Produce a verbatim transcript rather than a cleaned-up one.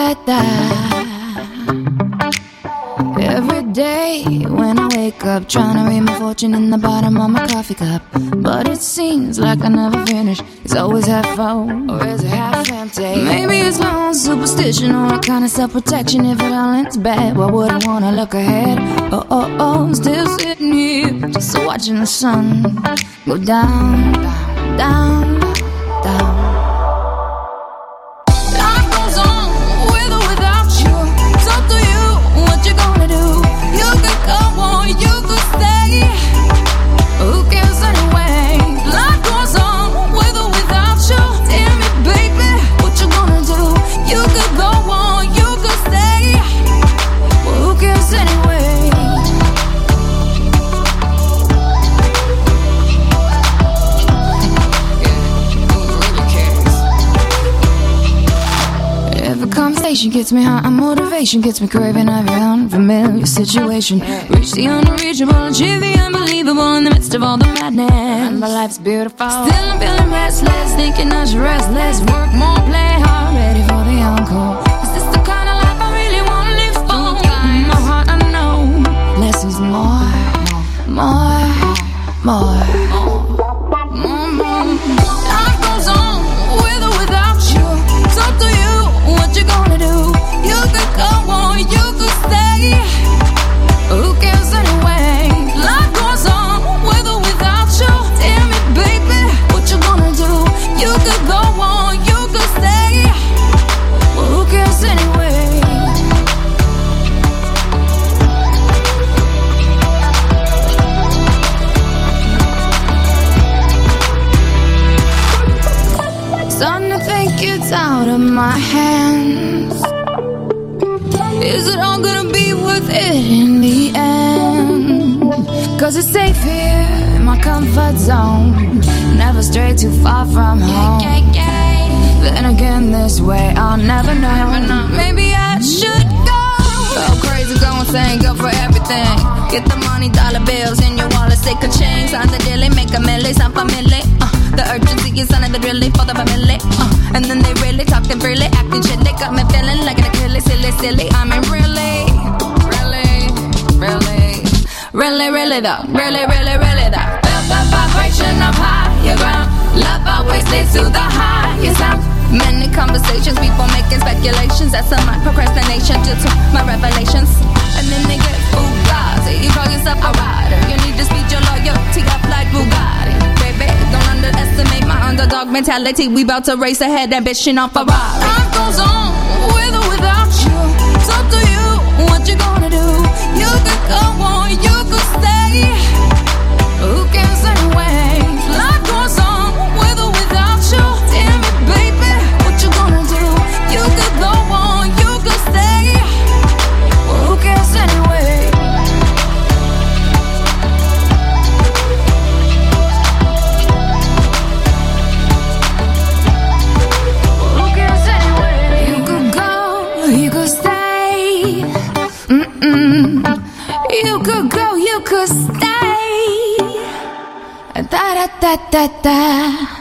da da. Every day when I wake up, trying to read my fortune in the bottom of my coffee cup, but it seems like I never finish. It's always half full, or is it half empty? Maybe it's my own superstition or a kind of self-protection. If it all ends bad, why would I wanna look ahead? Oh, oh, oh, I'm still sitting here, just watching the sun go down, down, down. Life goes on with or without you. It's up to you what you're gonna do. You could go on, you could stay. Who cares anyway? Life goes on with or without you. Tell me, baby, what you gonna do? You could go on, you could stay. Well, who cares anyway? Conversation gets me high, and motivation gets me craving every unfamiliar situation. Reach the unreachable, achieve the unbelievable in the midst of all the madness. And my life's beautiful. Still I'm feeling restless, thinking I should rest less, work more, play hard, ready for the encore. Is this the kind of life I really want to live for? In my heart I know less is more, more, more, more, more. Life goes on with or without you. It's up to you what you gonna do. You could go on, you could stay. Who cares anyway? Life goes on with or without you. Tell me, baby, what you gonna do? You could go on, you could stay. Well, who cares anyway? Starting to think it's out of my hands. Is it all gonna be worth it in the end? Cause it's safe here in my comfort zone, never stray too far from home. Then again, this way I'll never know. Maybe I should go. Go crazy, go insane, go for everything. Get the money, dollar bills in your wallet, stick a chain. Sign the deal, make a milli, sound familiar. uh, The urgency is something that really for the family. uh, And then they really talking freely, acting shit. They got me feeling like an Achilles, silly, silly. I mean really, really, really, really, really though. Really, really, really though. Felt the vibration of higher ground. Love always leads to the highest sound. Many conversations, people making speculations. That's some my procrastination due to my revelations. And then they get fugazi. You call yourself a rider, you need to speed your loyalty up like Bugatti. Baby, don't underestimate my underdog mentality. We bout to race ahead, ambition on Ferrari. Life goes on with or without you. It's up to you what you gonna do. You could go on, you could stay. Who cares anyway? Life goes on with or without you. Tell me, baby, what you gonna do? You could go on, you could stay. Well, who cares anyway? Well, who cares anyway? You could go, you could stay. Mm-mm. You could go, you could stay. Da da da da da.